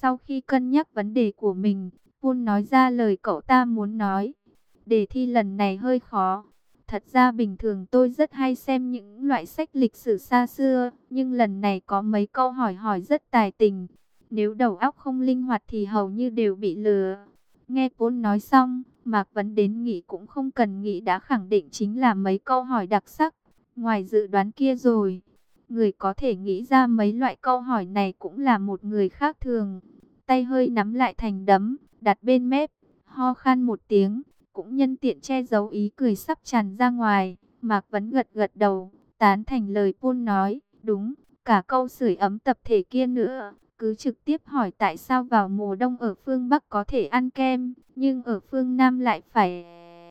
Sau khi cân nhắc vấn đề của mình, Poon nói ra lời cậu ta muốn nói. Đề thi lần này hơi khó. Thật ra bình thường tôi rất hay xem những loại sách lịch sử xa xưa, nhưng lần này có mấy câu hỏi hỏi rất tài tình. Nếu đầu óc không linh hoạt thì hầu như đều bị lừa. Nghe Poon nói xong, Mạc Vấn đến nghĩ cũng không cần nghĩ đã khẳng định chính là mấy câu hỏi đặc sắc. Ngoài dự đoán kia rồi, người có thể nghĩ ra mấy loại câu hỏi này cũng là một người khác thường. Tay hơi nắm lại thành đấm, đặt bên mép, ho khan một tiếng, cũng nhân tiện che giấu ý cười sắp tràn ra ngoài. Mạc Vấn gật gật đầu, tán thành lời Poon nói, đúng, cả câu sưởi ấm tập thể kia nữa. Cứ trực tiếp hỏi tại sao vào mùa đông ở phương Bắc có thể ăn kem, nhưng ở phương Nam lại phải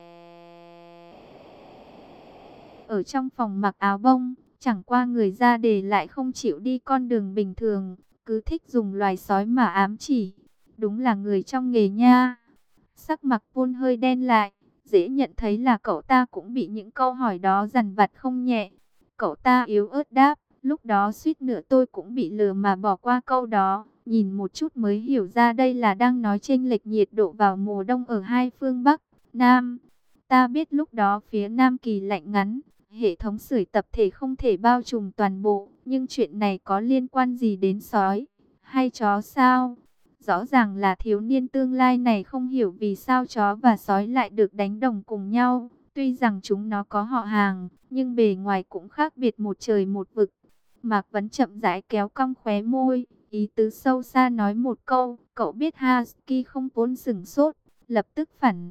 ở trong phòng mặc áo bông. Chẳng qua người ra đề lại không chịu đi con đường bình thường, cứ thích dùng loài sói mà ám chỉ. Đúng là người trong nghề nha. Sắc mặt Poon hơi đen lại, dễ nhận thấy là cậu ta cũng bị những câu hỏi đó dằn vặt không nhẹ. Cậu ta yếu ớt đáp, lúc đó suýt nữa tôi cũng bị lừa mà bỏ qua câu đó. Nhìn một chút mới hiểu ra đây là đang nói chênh lệch nhiệt độ vào mùa đông ở hai phương Bắc, Nam. Ta biết lúc đó phía Nam Kỳ lạnh ngắn, hệ thống sưởi tập thể không thể bao trùm toàn bộ, nhưng chuyện này có liên quan gì đến sói hay chó sao? Rõ ràng là thiếu niên tương lai này không hiểu vì sao chó và sói lại được đánh đồng cùng nhau. Tuy rằng chúng nó có họ hàng, nhưng bề ngoài cũng khác biệt một trời một vực. Mạc Vấn chậm rãi kéo cong khóe môi, ý tứ sâu xa nói một câu. Cậu biết Husky không vốn sửng sốt, lập tức phản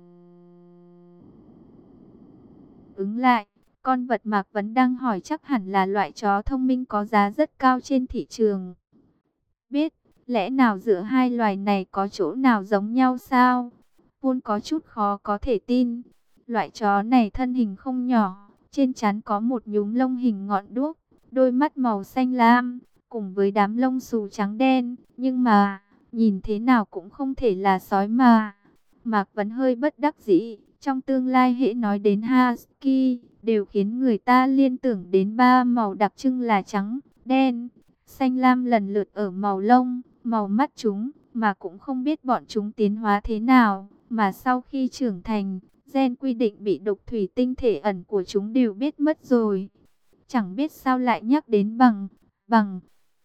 ứng lại. Con vật Mạc Vấn đang hỏi chắc hẳn là loại chó thông minh có giá rất cao trên thị trường. Biết, lẽ nào giữa hai loài này có chỗ nào giống nhau sao? Poon có chút khó có thể tin. Loại chó này thân hình không nhỏ, trên trán có một nhúm lông hình ngọn đuốc, đôi mắt màu xanh lam, cùng với đám lông xù trắng đen. Nhưng mà, nhìn thế nào cũng không thể là sói mà. Mạc Vấn hơi bất đắc dĩ, trong tương lai hễ nói đến Husky, đều khiến người ta liên tưởng đến ba màu đặc trưng là trắng, đen, xanh lam lần lượt ở màu lông, màu mắt chúng, mà cũng không biết bọn chúng tiến hóa thế nào, mà sau khi trưởng thành, gen quy định bị đục thủy tinh thể ẩn của chúng đều biết mất rồi. Chẳng biết sao lại nhắc đến bằng.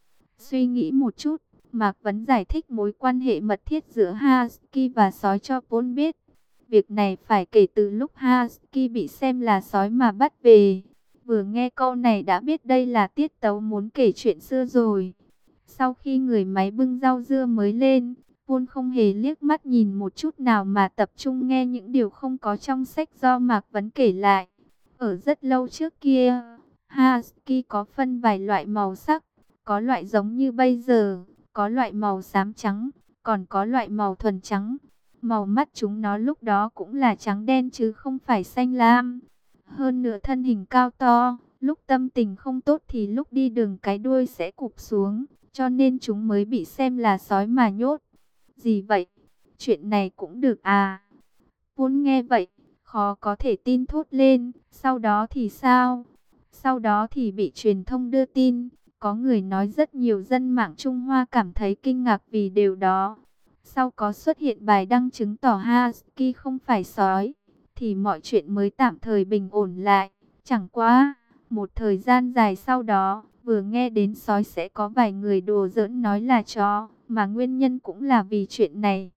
Suy nghĩ một chút, Mạc Vấn giải thích mối quan hệ mật thiết giữa Husky và sói cho Poon biết. Việc này phải kể từ lúc Husky bị xem là sói mà bắt về. Vừa nghe câu này đã biết đây là tiết tấu muốn kể chuyện xưa rồi. Sau khi người máy bưng rau dưa mới lên, Poon không hề liếc mắt nhìn một chút nào mà tập trung nghe những điều không có trong sách do Mạc Vấn kể lại. Ở rất lâu trước kia, Husky có phân vài loại màu sắc, có loại giống như bây giờ, có loại màu xám trắng, còn có loại màu thuần trắng. Màu mắt chúng nó lúc đó cũng là trắng đen chứ không phải xanh lam. Hơn nữa thân hình cao to, lúc tâm tình không tốt thì lúc đi đường cái đuôi sẽ cụp xuống, cho nên chúng mới bị xem là sói mà nhốt. Gì vậy? Chuyện này cũng được à? Poon nghe vậy, khó có thể tin thốt lên. Sau đó thì sao? Sau đó thì bị truyền thông đưa tin. Có người nói rất nhiều dân mạng Trung Hoa cảm thấy kinh ngạc vì điều đó. Sau có xuất hiện bài đăng chứng tỏ Husky không phải sói, thì mọi chuyện mới tạm thời bình ổn lại. Chẳng qua, một thời gian dài sau đó, vừa nghe đến sói sẽ có vài người đùa giỡn nói là chó, mà nguyên nhân cũng là vì chuyện này.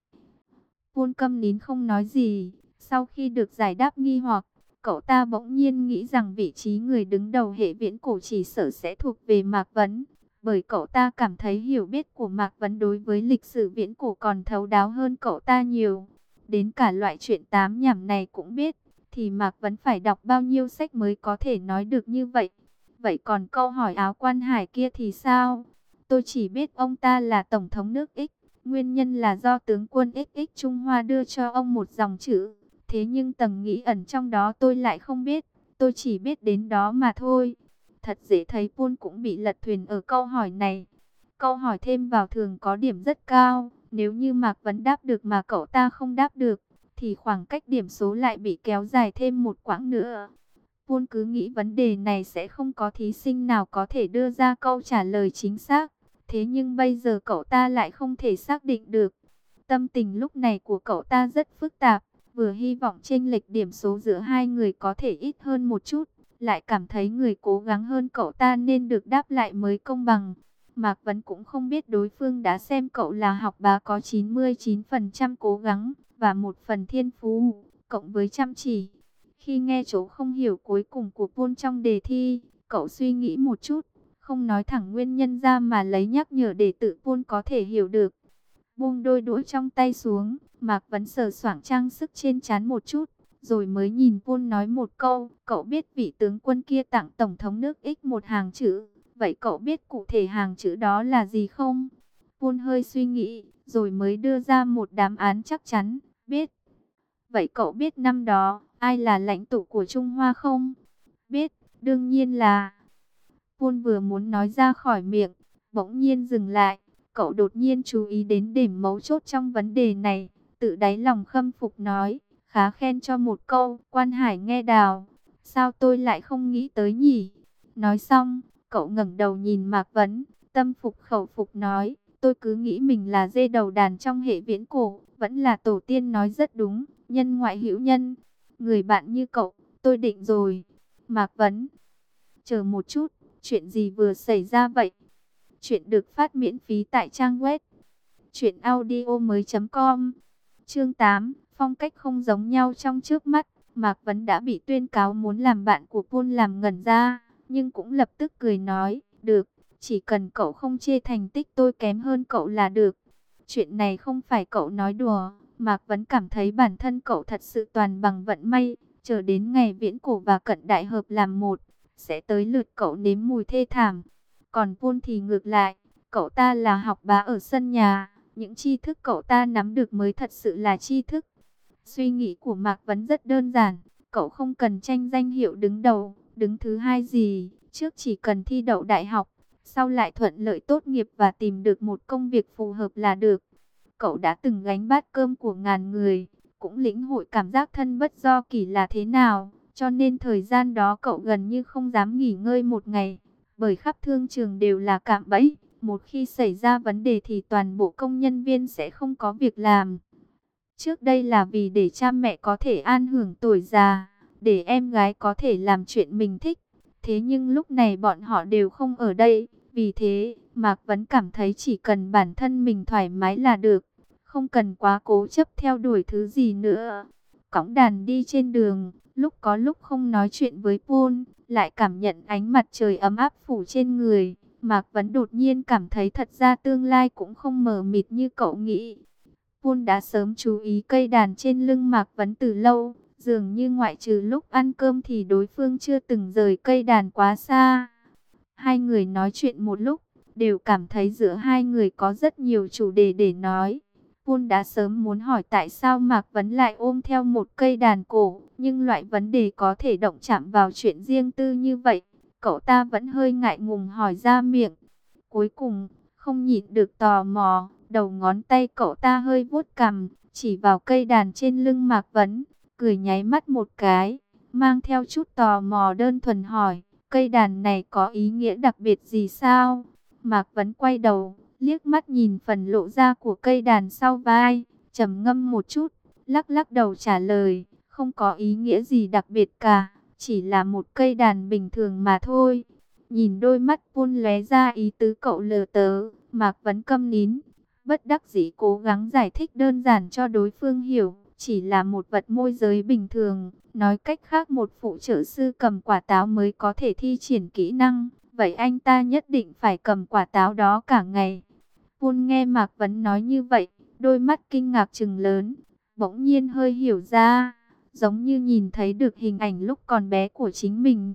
Poon câm nín không nói gì. Sau khi được giải đáp nghi hoặc, cậu ta bỗng nhiên nghĩ rằng vị trí người đứng đầu hệ viễn cổ chỉ sở sẽ thuộc về Mạc Vấn. Bởi cậu ta cảm thấy hiểu biết của Mạc Vấn đối với lịch sử viễn cổ còn thấu đáo hơn cậu ta nhiều. Đến cả loại chuyện tám nhảm này cũng biết, thì Mạc Vấn phải đọc bao nhiêu sách mới có thể nói được như vậy. Vậy còn câu hỏi áo quan hải kia thì sao? Tôi chỉ biết ông ta là Tổng thống nước X. Nguyên nhân là do tướng quân XX Trung Hoa đưa cho ông một dòng chữ. Thế nhưng tầng nghĩ ẩn trong đó tôi lại không biết. Tôi chỉ biết đến đó mà thôi. Thật dễ thấy Poon cũng bị lật thuyền ở câu hỏi này. Câu hỏi thêm vào thường có điểm rất cao. Nếu như Mạc Vấn đáp được mà cậu ta không đáp được, thì khoảng cách điểm số lại bị kéo dài thêm một quãng nữa. Poon cứ nghĩ vấn đề này sẽ không có thí sinh nào có thể đưa ra câu trả lời chính xác. Thế nhưng bây giờ cậu ta lại không thể xác định được. Tâm tình lúc này của cậu ta rất phức tạp, vừa hy vọng chênh lệch điểm số giữa hai người có thể ít hơn một chút, lại cảm thấy người cố gắng hơn cậu ta nên được đáp lại mới công bằng. Mạc Vấn cũng không biết đối phương đã xem cậu là học bá có 99% cố gắng và một phần thiên phú, cộng với chăm chỉ. Khi nghe chỗ không hiểu cuối cùng của Pôn trong đề thi, cậu suy nghĩ một chút, không nói thẳng nguyên nhân ra mà lấy nhắc nhở để tự Pôn có thể hiểu được. Buông đôi đũa trong tay xuống, Mạc Vấn sờ soạng trang sức trên trán một chút, rồi mới nhìn Pôn nói một câu, cậu biết vị tướng quân kia tặng Tổng thống nước X một hàng chữ, vậy cậu biết cụ thể hàng chữ đó là gì không? Pôn hơi suy nghĩ, rồi mới đưa ra một đáp án chắc chắn, biết. Vậy cậu biết năm đó, ai là lãnh tụ của Trung Hoa không? Biết, đương nhiên là... Pôn vừa muốn nói ra khỏi miệng, bỗng nhiên dừng lại. Cậu đột nhiên chú ý đến điểm mấu chốt trong vấn đề này, tự đáy lòng khâm phục nói, khá khen cho một câu, Quan Hải nghe đào, sao tôi lại không nghĩ tới nhỉ? Nói xong, cậu ngẩng đầu nhìn Mạc Vấn, tâm phục khẩu phục nói, tôi cứ nghĩ mình là dê đầu đàn trong hệ viễn cổ, vẫn là tổ tiên nói rất đúng, nhân ngoại hữu nhân, người bạn như cậu, tôi định rồi. Mạc Vấn, chờ một chút, chuyện gì vừa xảy ra vậy? Chuyện được phát miễn phí tại trang web truyệnaudiomoi.com. Chương 8, phong cách không giống nhau trong trước mắt, Mạc Vấn đã bị tuyên cáo muốn làm bạn của Pôn làm ngẩn ra, nhưng cũng lập tức cười nói, được, chỉ cần cậu không chê thành tích tôi kém hơn cậu là được. Chuyện này không phải cậu nói đùa, Mạc Vấn cảm thấy bản thân cậu thật sự toàn bằng vận may, chờ đến ngày viễn cổ và cận đại hợp làm một, sẽ tới lượt cậu nếm mùi thê thảm. Còn Pôn thì ngược lại, cậu ta là học bá ở sân nhà, những tri thức cậu ta nắm được mới thật sự là tri thức. Suy nghĩ của Mạc Vấn rất đơn giản, cậu không cần tranh danh hiệu đứng đầu, đứng thứ hai gì, trước chỉ cần thi đậu đại học, sau lại thuận lợi tốt nghiệp và tìm được một công việc phù hợp là được. Cậu đã từng gánh bát cơm của ngàn người, cũng lĩnh hội cảm giác thân bất do kỷ là thế nào, cho nên thời gian đó cậu gần như không dám nghỉ ngơi một ngày. Bởi khắp thương trường đều là cạm bẫy, một khi xảy ra vấn đề thì toàn bộ công nhân viên sẽ không có việc làm. Trước đây là vì để cha mẹ có thể an hưởng tuổi già, để em gái có thể làm chuyện mình thích. Thế nhưng lúc này bọn họ đều không ở đây, vì thế Mạc Vấn cảm thấy chỉ cần bản thân mình thoải mái là được, không cần quá cố chấp theo đuổi thứ gì nữa. Cõng đàn đi trên đường, lúc có lúc không nói chuyện với Pôn, lại cảm nhận ánh mặt trời ấm áp phủ trên người. Mạc Vấn đột nhiên cảm thấy thật ra tương lai cũng không mờ mịt như cậu nghĩ. Pôn đã sớm chú ý cây đàn trên lưng Mạc Vấn từ lâu, dường như ngoại trừ lúc ăn cơm thì đối phương chưa từng rời cây đàn quá xa. Hai người nói chuyện một lúc, đều cảm thấy giữa hai người có rất nhiều chủ đề để nói. Pôn đã sớm muốn hỏi tại sao Mạc Vấn lại ôm theo một cây đàn cổ, nhưng loại vấn đề có thể động chạm vào chuyện riêng tư như vậy, cậu ta vẫn hơi ngại ngùng hỏi ra miệng. Cuối cùng, không nhịn được tò mò, đầu ngón tay cậu ta hơi vuốt cằm, chỉ vào cây đàn trên lưng Mạc Vấn, cười nháy mắt một cái, mang theo chút tò mò đơn thuần hỏi, cây đàn này có ý nghĩa đặc biệt gì sao? Mạc Vấn quay đầu, liếc mắt nhìn phần lộ ra của cây đàn sau vai, trầm ngâm một chút, lắc lắc đầu trả lời, không có ý nghĩa gì đặc biệt cả, chỉ là một cây đàn bình thường mà thôi. Nhìn đôi mắt Pôn lóe ra ý tứ cậu lờ tớ, Mạc Vấn câm nín, bất đắc dĩ cố gắng giải thích đơn giản cho đối phương hiểu, chỉ là một vật môi giới bình thường, nói cách khác một phụ trợ sư cầm quả táo mới có thể thi triển kỹ năng, vậy anh ta nhất định phải cầm quả táo đó cả ngày. Pôn nghe Mạc Vấn nói như vậy, đôi mắt kinh ngạc trừng lớn, bỗng nhiên hơi hiểu ra, giống như nhìn thấy được hình ảnh lúc còn bé của chính mình.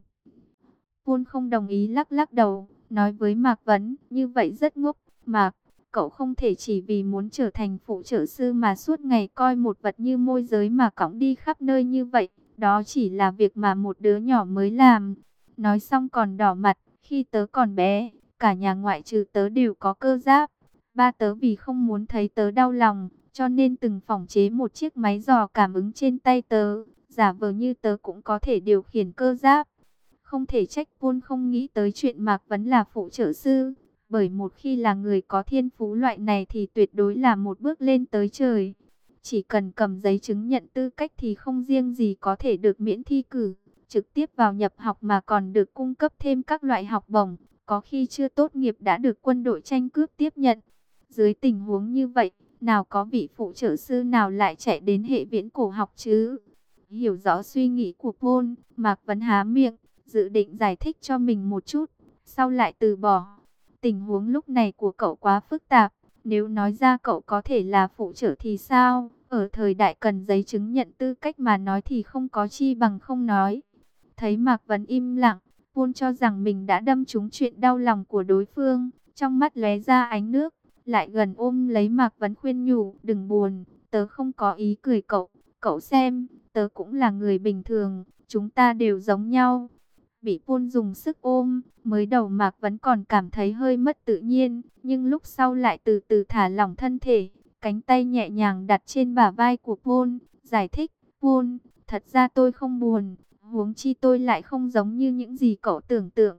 Pôn không đồng ý lắc lắc đầu, nói với Mạc Vấn, như vậy rất ngốc, Mạc, cậu không thể chỉ vì muốn trở thành phụ trợ sư mà suốt ngày coi một vật như môi giới mà cõng đi khắp nơi như vậy, đó chỉ là việc mà một đứa nhỏ mới làm. Nói xong còn đỏ mặt, khi tớ còn bé, cả nhà ngoại trừ tớ đều có cơ giáp. Ba tớ vì không muốn thấy tớ đau lòng, cho nên từng phỏng chế một chiếc máy dò cảm ứng trên tay tớ, giả vờ như tớ cũng có thể điều khiển cơ giáp. Không thể trách Pôn không nghĩ tới chuyện Mạc Vấn là phụ trợ sư. Bởi một khi là người có thiên phú loại này thì tuyệt đối là một bước lên tới trời. Chỉ cần cầm giấy chứng nhận tư cách thì không riêng gì có thể được miễn thi cử, trực tiếp vào nhập học mà còn được cung cấp thêm các loại học bổng, có khi chưa tốt nghiệp đã được quân đội tranh cướp tiếp nhận. Dưới tình huống như vậy, nào có vị phụ trợ sư nào lại chạy đến hệ viễn cổ học chứ? Hiểu rõ suy nghĩ của Paul, Mạc Vấn há miệng, dự định giải thích cho mình một chút, sau lại từ bỏ. Tình huống lúc này của cậu quá phức tạp, nếu nói ra cậu có thể là phụ trợ thì sao? Ở thời đại cần giấy chứng nhận tư cách mà nói thì không có chi bằng không nói. Thấy Mạc Vấn im lặng, Paul cho rằng mình đã đâm trúng chuyện đau lòng của đối phương, trong mắt lóe ra ánh nước, lại gần ôm lấy Mạc Vấn khuyên nhủ, đừng buồn, tớ không có ý cười cậu xem, tớ cũng là người bình thường, chúng ta đều giống nhau. Bị Paul dùng sức ôm, mới đầu Mạc Vấn còn cảm thấy hơi mất tự nhiên, nhưng lúc sau lại từ từ thả lỏng thân thể, cánh tay nhẹ nhàng đặt trên bả vai của Paul, giải thích, Paul, thật ra tôi không buồn, huống chi tôi lại không giống như những gì cậu tưởng tượng.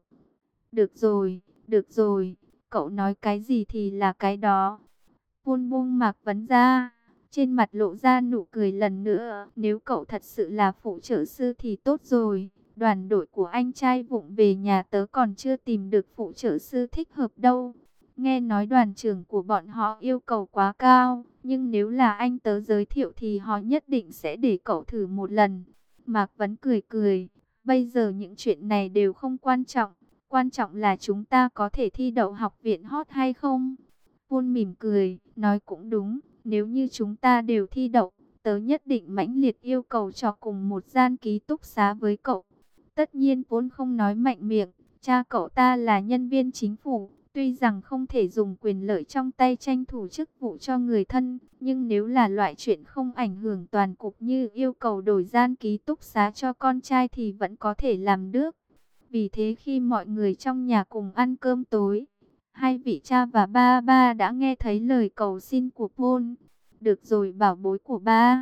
Được rồi, cậu nói cái gì thì là cái đó. Paul buông Mạc Vấn ra, trên mặt lộ ra nụ cười lần nữa, nếu cậu thật sự là phụ trợ sư thì tốt rồi. Đoàn đội của anh trai vụng về nhà tớ còn chưa tìm được phụ trợ sư thích hợp đâu. Nghe nói đoàn trưởng của bọn họ yêu cầu quá cao, nhưng nếu là anh tớ giới thiệu thì họ nhất định sẽ để cậu thử một lần. Mạc Vấn cười cười, bây giờ những chuyện này đều không quan trọng, quan trọng là chúng ta có thể thi đậu học viện hot hay không. Paul mỉm cười, nói cũng đúng, nếu như chúng ta đều thi đậu, tớ nhất định mãnh liệt yêu cầu cho cùng một gian ký túc xá với cậu. Tất nhiên Paul không nói mạnh miệng, cha cậu ta là nhân viên chính phủ, tuy rằng không thể dùng quyền lợi trong tay tranh thủ chức vụ cho người thân, nhưng nếu là loại chuyện không ảnh hưởng toàn cục như yêu cầu đổi gian ký túc xá cho con trai thì vẫn có thể làm được. Vì thế khi mọi người trong nhà cùng ăn cơm tối, hai vị cha và ba đã nghe thấy lời cầu xin của Paul. Được rồi bảo bối của ba.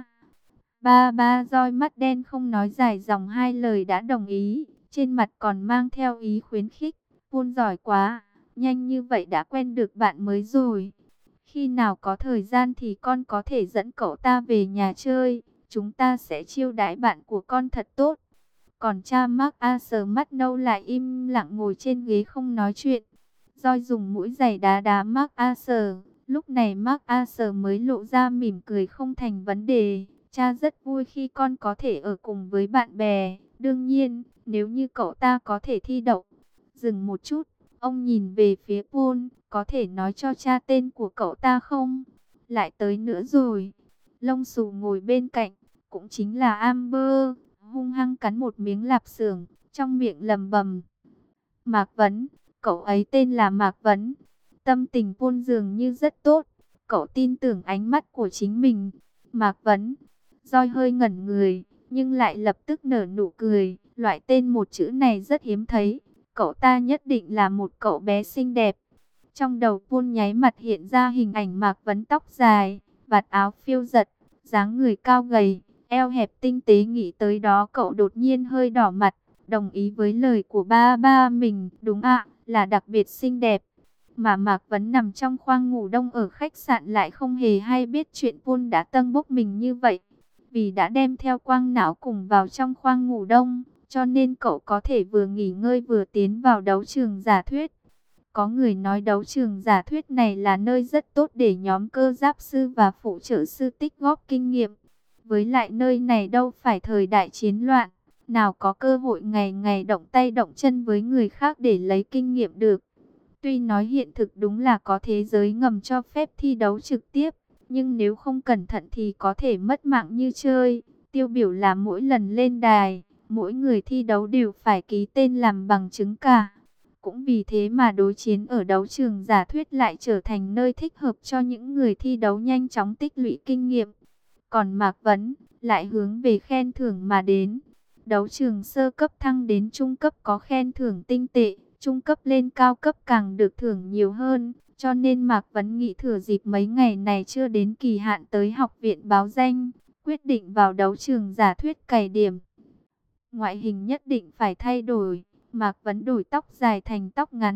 Ba roi mắt đen không nói dài dòng hai lời đã đồng ý, trên mặt còn mang theo ý khuyến khích. Paul giỏi quá, nhanh như vậy đã quen được bạn mới rồi. Khi nào có thời gian thì con có thể dẫn cậu ta về nhà chơi, chúng ta sẽ chiêu đãi bạn của con thật tốt. Còn cha Mark Arthur mắt nâu lại im lặng ngồi trên ghế không nói chuyện. Roi dùng mũi giày đá đá Mark Arthur. Lúc này Mark Arthur mới lộ ra mỉm cười không thành vấn đề. Cha rất vui khi con có thể ở cùng với bạn bè. Đương nhiên, nếu như cậu ta có thể thi đậu. Dừng một chút, ông nhìn về phía Paul. Có thể nói cho cha tên của cậu ta không? Lại tới nữa rồi. Lông xù ngồi bên cạnh, cũng chính là Amber, hung hăng cắn một miếng lạp xưởng, trong miệng lầm bầm. Mạc Vấn, cậu ấy tên là Mạc Vấn. Tâm tình Paul dường như rất tốt, cậu tin tưởng ánh mắt của chính mình. Mạc Vấn, Roi hơi ngẩn người, nhưng lại lập tức nở nụ cười. Loại tên một chữ này rất hiếm thấy, cậu ta nhất định là một cậu bé xinh đẹp. Trong đầu Paul nháy mặt hiện ra hình ảnh Mạc Vấn tóc dài, vạt áo phiêu giật, dáng người cao gầy, eo hẹp tinh tế, nghĩ tới đó cậu đột nhiên hơi đỏ mặt, đồng ý với lời của ba mình, đúng ạ, là đặc biệt xinh đẹp. Mà Mạc Vấn nằm trong khoang ngủ đông ở khách sạn lại không hề hay biết chuyện Paul đã tâng bốc mình như vậy. Vì đã đem theo quang não cùng vào trong khoang ngủ đông, cho nên cậu có thể vừa nghỉ ngơi vừa tiến vào đấu trường giả thuyết. Có người nói đấu trường giả thuyết này là nơi rất tốt để nhóm cơ giáp sư và phụ trợ sư tích góp kinh nghiệm. Với lại nơi này đâu phải thời đại chiến loạn, nào có cơ hội ngày ngày động tay động chân với người khác để lấy kinh nghiệm được. Tuy nói hiện thực đúng là có thế giới ngầm cho phép thi đấu trực tiếp, nhưng nếu không cẩn thận thì có thể mất mạng như chơi. Tiêu biểu là mỗi lần lên đài, mỗi người thi đấu đều phải ký tên làm bằng chứng cả. Cũng vì thế mà đối chiến ở đấu trường giả thuyết lại trở thành nơi thích hợp cho những người thi đấu nhanh chóng tích lũy kinh nghiệm. Còn Mạc Vấn lại hướng về khen thưởng mà đến. Đấu trường sơ cấp thăng đến trung cấp có khen thưởng tinh tệ, trung cấp lên cao cấp càng được thưởng nhiều hơn. Cho nên Mạc Vấn nghĩ thừa dịp mấy ngày này chưa đến kỳ hạn tới học viện báo danh, quyết định vào đấu trường giả thuyết cày điểm. Ngoại hình nhất định phải thay đổi. Mạc Vấn đổi tóc dài thành tóc ngắn,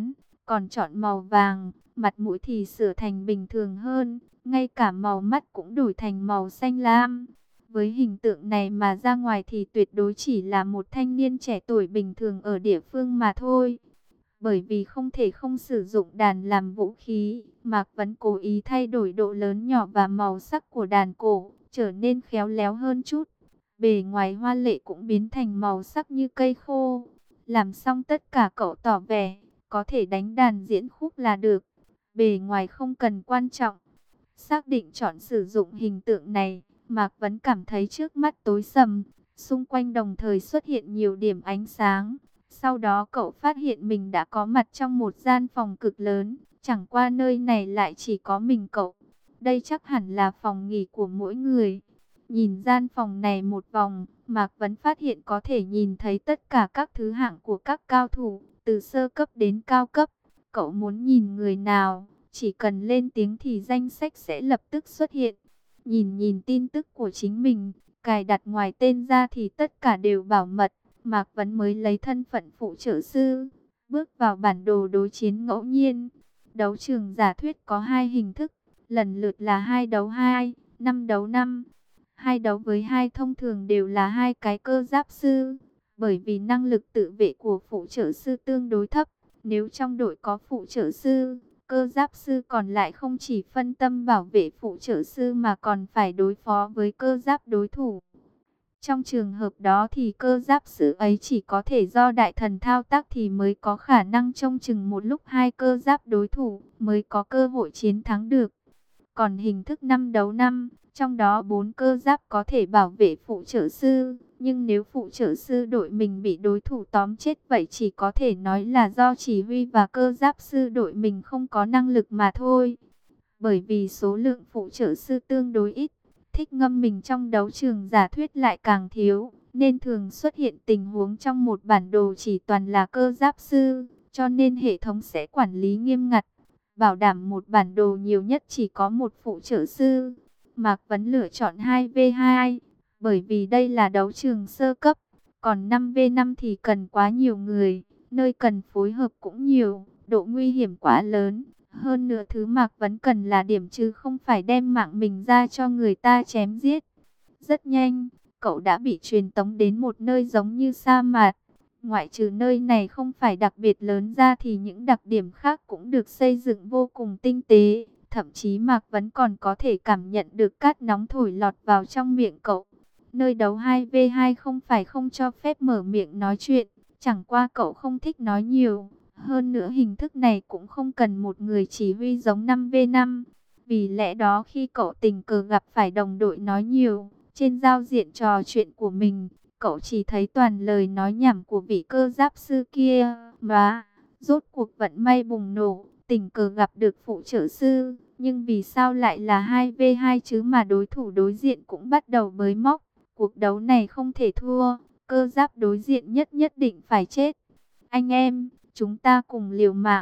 còn chọn màu vàng, mặt mũi thì sửa thành bình thường hơn, ngay cả màu mắt cũng đổi thành màu xanh lam. Với hình tượng này mà ra ngoài thì tuyệt đối chỉ là một thanh niên trẻ tuổi bình thường ở địa phương mà thôi. Bởi vì không thể không sử dụng đàn làm vũ khí, Mạc Vấn cố ý thay đổi độ lớn nhỏ và màu sắc của đàn cổ, trở nên khéo léo hơn chút. Bề ngoài hoa lệ cũng biến thành màu sắc như cây khô. Làm xong tất cả cậu tỏ vẻ, có thể đánh đàn diễn khúc là được. Bề ngoài không cần quan trọng. Xác định chọn sử dụng hình tượng này, Mạc Vấn cảm thấy trước mắt tối sầm, xung quanh đồng thời xuất hiện nhiều điểm ánh sáng. Sau đó cậu phát hiện mình đã có mặt trong một gian phòng cực lớn, chẳng qua nơi này lại chỉ có mình cậu. Đây chắc hẳn là phòng nghỉ của mỗi người. Nhìn gian phòng này một vòng, Mạc Vấn phát hiện có thể nhìn thấy tất cả các thứ hạng của các cao thủ, từ sơ cấp đến cao cấp. Cậu muốn nhìn người nào, chỉ cần lên tiếng thì danh sách sẽ lập tức xuất hiện. Nhìn tin tức của chính mình, cài đặt ngoài tên ra thì tất cả đều bảo mật. Mạc Vấn mới lấy thân phận phụ trợ sư, bước vào bản đồ đối chiến ngẫu nhiên. Đấu trường giả thuyết có hai hình thức, lần lượt là 2 đấu 2, 5 đấu 5. 2 đấu với 2 thông thường đều là hai cái cơ giáp sư, bởi vì năng lực tự vệ của phụ trợ sư tương đối thấp. Nếu trong đội có phụ trợ sư, cơ giáp sư còn lại không chỉ phân tâm bảo vệ phụ trợ sư mà còn phải đối phó với cơ giáp đối thủ. Trong trường hợp đó thì cơ giáp sư ấy chỉ có thể do đại thần thao tác thì mới có khả năng trông chừng một lúc hai cơ giáp đối thủ, mới có cơ hội chiến thắng được. Còn hình thức 5 đấu 5, trong đó 4 cơ giáp có thể bảo vệ phụ trợ sư, nhưng nếu phụ trợ sư đội mình bị đối thủ tóm chết vậy chỉ có thể nói là do chỉ huy và cơ giáp sư đội mình không có năng lực mà thôi. Bởi vì số lượng phụ trợ sư tương đối ít, thích ngâm mình trong đấu trường giả thuyết lại càng thiếu, nên thường xuất hiện tình huống trong một bản đồ chỉ toàn là cơ giáp sư, cho nên hệ thống sẽ quản lý nghiêm ngặt, bảo đảm một bản đồ nhiều nhất chỉ có một phụ trợ sư. Mạc Vấn lựa chọn 2v2, bởi vì đây là đấu trường sơ cấp, còn 5v5 thì cần quá nhiều người, nơi cần phối hợp cũng nhiều, độ nguy hiểm quá lớn. Hơn nữa thứ Mạc Vấn cần là điểm chứ không phải đem mạng mình ra cho người ta chém giết. Rất nhanh, cậu đã bị truyền tống đến một nơi giống như sa mạc. Ngoại trừ nơi này không phải đặc biệt lớn ra thì những đặc điểm khác cũng được xây dựng vô cùng tinh tế. Thậm chí Mạc Vấn còn có thể cảm nhận được cát nóng thổi lọt vào trong miệng cậu. Nơi đấu 2v2 không phải không cho phép mở miệng nói chuyện, chẳng qua cậu không thích nói nhiều. Hơn nữa hình thức này cũng không cần một người chỉ huy giống 5v5. Vì lẽ đó khi cậu tình cờ gặp phải đồng đội nói nhiều, trên giao diện trò chuyện của mình, cậu chỉ thấy toàn lời nói nhảm của vị cơ giáp sư kia. Mà, rốt cuộc vận may bùng nổ, tình cờ gặp được phụ trợ sư. Nhưng vì sao lại là 2v2 chứ mà đối thủ đối diện cũng bắt đầu bới móc. Cuộc đấu này không thể thua, cơ giáp đối diện nhất định phải chết. Anh em, chúng ta cùng liều mạng.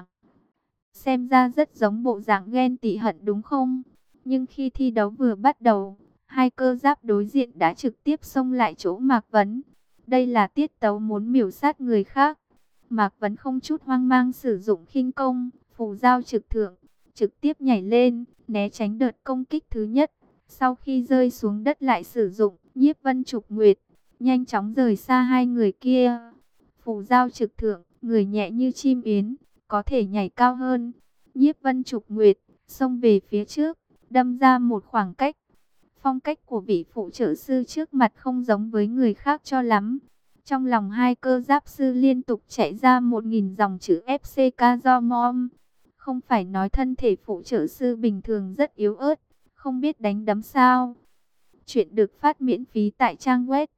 Xem ra rất giống bộ dạng ghen tị hận đúng không? Nhưng khi thi đấu vừa bắt đầu, hai cơ giáp đối diện đã trực tiếp xông lại chỗ Mạc Vấn. Đây là tiết tấu muốn miểu sát người khác. Mạc Vấn không chút hoang mang sử dụng khinh công, phù giao trực thượng, trực tiếp nhảy lên, né tránh đợt công kích thứ nhất. Sau khi rơi xuống đất lại sử dụng nhiếp vân trục nguyệt, nhanh chóng rời xa hai người kia. Phù giao trực thượng, người nhẹ như chim yến, có thể nhảy cao hơn. Nhiếp vân trục nguyệt, xông về phía trước, đâm ra một khoảng cách. Phong cách của vị phụ trợ sư trước mặt không giống với người khác cho lắm. Trong lòng hai cơ giáp sư liên tục chạy ra 1000 dòng chữ FCK do mom. Không phải nói thân thể phụ trợ sư bình thường rất yếu ớt, không biết đánh đấm sao. Chuyện được phát miễn phí tại trang web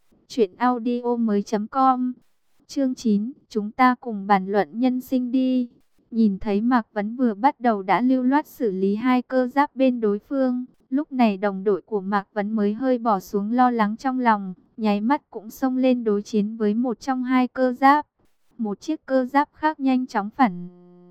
truyệnaudiomoi.com. Chương 9, chúng ta cùng bàn luận nhân sinh đi. Nhìn thấy Mạc Vấn vừa bắt đầu đã lưu loát xử lý hai cơ giáp bên đối phương. Lúc này đồng đội của Mạc Vấn mới hơi bỏ xuống lo lắng trong lòng, nháy mắt cũng xông lên đối chiến với một trong hai cơ giáp. Một chiếc cơ giáp khác nhanh chóng phản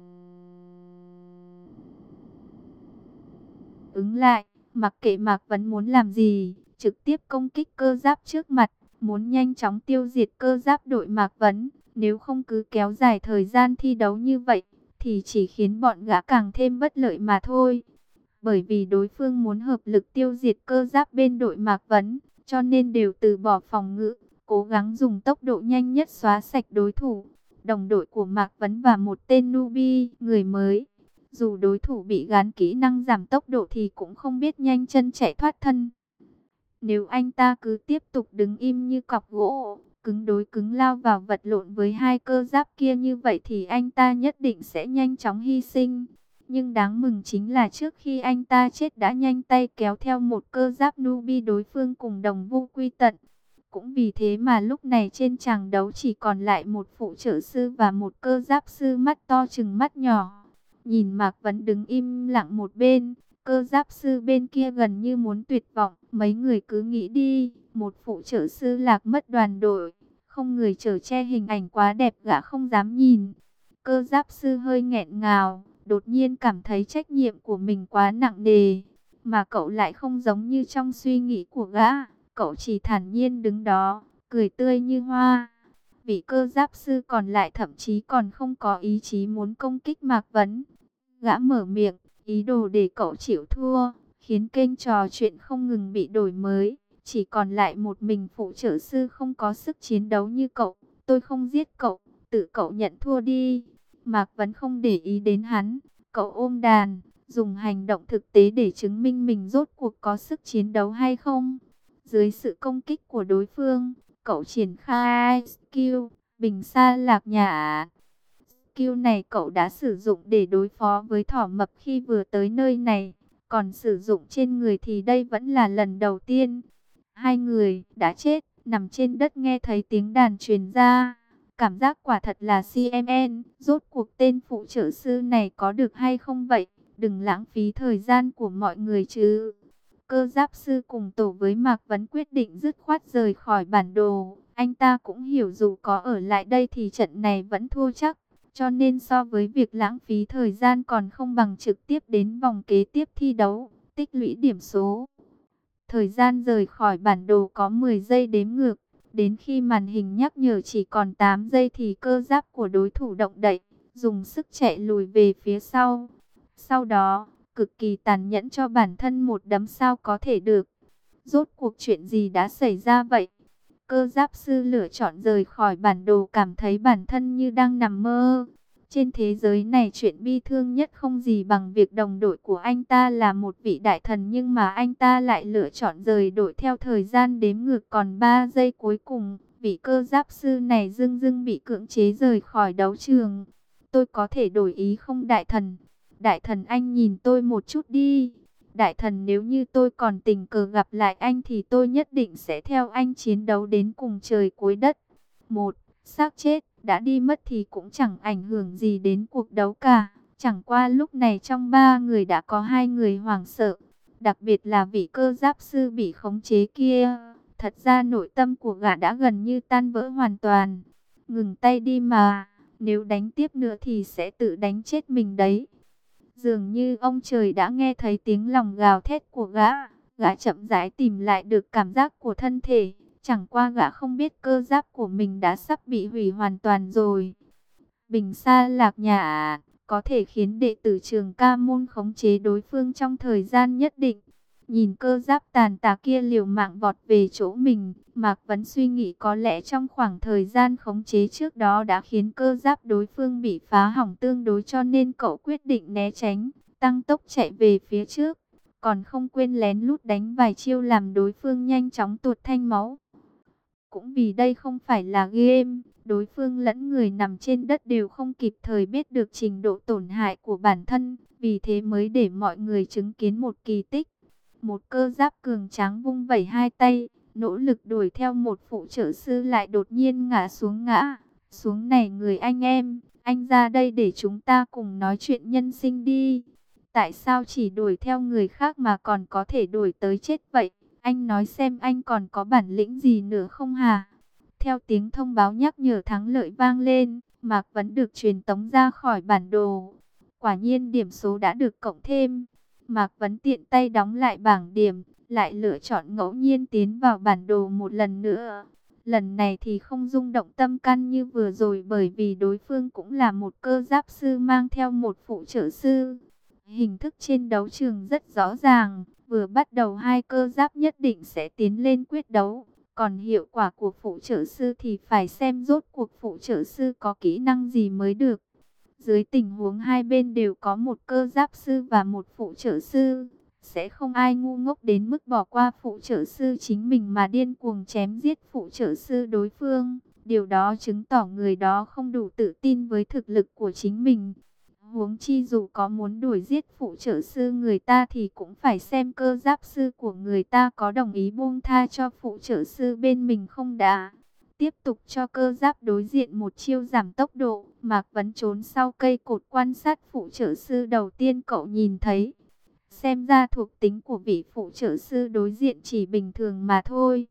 ứng lại, mặc kệ Mạc Vấn muốn làm gì, trực tiếp công kích cơ giáp trước mặt, muốn nhanh chóng tiêu diệt cơ giáp đội Mạc Vấn. Nếu không cứ kéo dài thời gian thi đấu như vậy, thì chỉ khiến bọn gã càng thêm bất lợi mà thôi. Bởi vì đối phương muốn hợp lực tiêu diệt cơ giáp bên đội Mạc Vấn, cho nên đều từ bỏ phòng ngự, cố gắng dùng tốc độ nhanh nhất xóa sạch đối thủ. Đồng đội của Mạc Vấn và một tên Nubi, người mới. Dù đối thủ bị gán kỹ năng giảm tốc độ thì cũng không biết nhanh chân chạy thoát thân. Nếu anh ta cứ tiếp tục đứng im như cọc gỗ, cứng đối cứng lao vào vật lộn với hai cơ giáp kia như vậy thì anh ta nhất định sẽ nhanh chóng hy sinh. Nhưng đáng mừng chính là trước khi anh ta chết đã nhanh tay kéo theo một cơ giáp Nubi đối phương cùng đồng vu quy tận. Cũng vì thế mà lúc này trên tràng đấu chỉ còn lại một phụ trợ sư và một cơ giáp sư mắt to chừng mắt nhỏ. Nhìn Mạc Vấn đứng im lặng một bên, cơ giáp sư bên kia gần như muốn tuyệt vọng. Mấy người cứ nghĩ đi, một phụ trợ sư lạc mất đoàn đội, không người chở che hình ảnh quá đẹp gã không dám nhìn. Cơ giáp sư hơi nghẹn ngào, đột nhiên cảm thấy trách nhiệm của mình quá nặng nề. Mà cậu lại không giống như trong suy nghĩ của gã, cậu chỉ thản nhiên đứng đó, cười tươi như hoa. Vị cơ giáp sư còn lại thậm chí còn không có ý chí muốn công kích Mạc Vấn. Gã mở miệng, ý đồ để cậu chịu thua, khiến kênh trò chuyện không ngừng bị đổi mới. Chỉ còn lại một mình phụ trợ sư không có sức chiến đấu như cậu. Tôi không giết cậu, tự cậu nhận thua đi. Mạc Vấn không để ý đến hắn. Cậu ôm đàn, dùng hành động thực tế để chứng minh mình rốt cuộc có sức chiến đấu hay không. Dưới sự công kích của đối phương, cậu triển khai skill Bình Sa Lạc Nhã. Skill này cậu đã sử dụng để đối phó với thỏ mập khi vừa tới nơi này. Còn sử dụng trên người thì đây vẫn là lần đầu tiên. Hai người đã chết, nằm trên đất nghe thấy tiếng đàn truyền ra. Cảm giác quả thật là CMN. Rốt cuộc tên phụ trợ sư này có được hay không vậy? Đừng lãng phí thời gian của mọi người chứ. Cơ giáp sư cùng tổ với Mạc Vấn quyết định dứt khoát rời khỏi bản đồ. Anh ta cũng hiểu dù có ở lại đây thì trận này vẫn thua chắc. Cho nên so với việc lãng phí thời gian còn không bằng trực tiếp đến vòng kế tiếp thi đấu, tích lũy điểm số. Thời gian rời khỏi bản đồ có 10 giây đếm ngược. Đến khi màn hình nhắc nhở chỉ còn 8 giây thì cơ giáp của đối thủ động đậy, dùng sức chạy lùi về phía sau. Sau đó, cực kỳ tàn nhẫn cho bản thân một đấm sao có thể được. Rốt cuộc chuyện gì đã xảy ra vậy? Cơ giáp sư lựa chọn rời khỏi bản đồ, cảm thấy bản thân như đang nằm mơ. Trên thế giới này chuyện bi thương nhất không gì bằng việc đồng đội của anh ta là một vị đại thần, nhưng mà anh ta lại lựa chọn rời đội theo thời gian đếm ngược còn 3 giây cuối cùng. Vị cơ giáp sư này dưng dưng bị cưỡng chế rời khỏi đấu trường. Tôi có thể đổi ý không đại thần? Đại thần anh nhìn tôi một chút đi. Đại thần, nếu như tôi còn tình cờ gặp lại anh thì tôi nhất định sẽ theo anh chiến đấu đến cùng trời cuối đất. Một xác chết đã đi mất thì cũng chẳng ảnh hưởng gì đến cuộc đấu cả. Chẳng qua lúc này trong 3 người đã có 2 người hoảng sợ. Đặc biệt là vị cơ giáp sư bị khống chế kia. Thật ra nội tâm của gã đã gần như tan vỡ hoàn toàn. Ngừng tay đi mà, nếu đánh tiếp nữa thì sẽ tự đánh chết mình đấy. Dường như ông trời đã nghe thấy tiếng lòng gào thét của gã. Gã chậm rãi tìm lại được cảm giác của thân thể. Chẳng qua gã không biết cơ giáp của mình đã sắp bị hủy hoàn toàn rồi. Bình Sa Lạc Nhã có thể khiến đệ tử Trường Ca Môn khống chế đối phương trong thời gian nhất định. Nhìn cơ giáp tàn tạ kia liều mạng vọt về chỗ mình, Mạc Vấn suy nghĩ có lẽ trong khoảng thời gian khống chế trước đó đã khiến cơ giáp đối phương bị phá hỏng tương đối, cho nên cậu quyết định né tránh, tăng tốc chạy về phía trước. Còn không quên lén lút đánh vài chiêu làm đối phương nhanh chóng tuột thanh máu. Cũng vì đây không phải là game, đối phương lẫn người nằm trên đất đều không kịp thời biết được trình độ tổn hại của bản thân, vì thế mới để mọi người chứng kiến một kỳ tích. Một cơ giáp cường tráng vung vẩy hai tay, nỗ lực đuổi theo một phụ trợ sư lại đột nhiên ngã xuống này người anh em, anh ra đây để chúng ta cùng nói chuyện nhân sinh đi. Tại sao chỉ đuổi theo người khác mà còn có thể đuổi tới chết vậy? Anh nói xem anh còn có bản lĩnh gì nữa không hả? Theo tiếng thông báo nhắc nhở thắng lợi vang lên, Mạc Vấn được truyền tống ra khỏi bản đồ. Quả nhiên điểm số đã được cộng thêm. Mạc Vấn tiện tay đóng lại bảng điểm, lại lựa chọn ngẫu nhiên tiến vào bản đồ một lần nữa. Lần này thì không rung động tâm can như vừa rồi, bởi vì đối phương cũng là một cơ giáp sư mang theo một phụ trợ sư. Hình thức trên đấu trường rất rõ ràng, vừa bắt đầu hai cơ giáp nhất định sẽ tiến lên quyết đấu. Còn hiệu quả của phụ trợ sư thì phải xem rốt cuộc phụ trợ sư có kỹ năng gì mới được. Dưới tình huống hai bên đều có một cơ giáp sư và một phụ trợ sư, sẽ không ai ngu ngốc đến mức bỏ qua phụ trợ sư chính mình mà điên cuồng chém giết phụ trợ sư đối phương. Điều đó chứng tỏ người đó không đủ tự tin với thực lực của chính mình. Huống chi dù có muốn đuổi giết phụ trợ sư người ta thì cũng phải xem cơ giáp sư của người ta có đồng ý buông tha cho phụ trợ sư bên mình không đã. Tiếp tục cho cơ giáp đối diện một chiêu giảm tốc độ. Mạc Vấn trốn sau cây cột quan sát phụ trợ sư đầu tiên cậu nhìn thấy. Xem ra thuộc tính của vị phụ trợ sư đối diện chỉ bình thường mà thôi.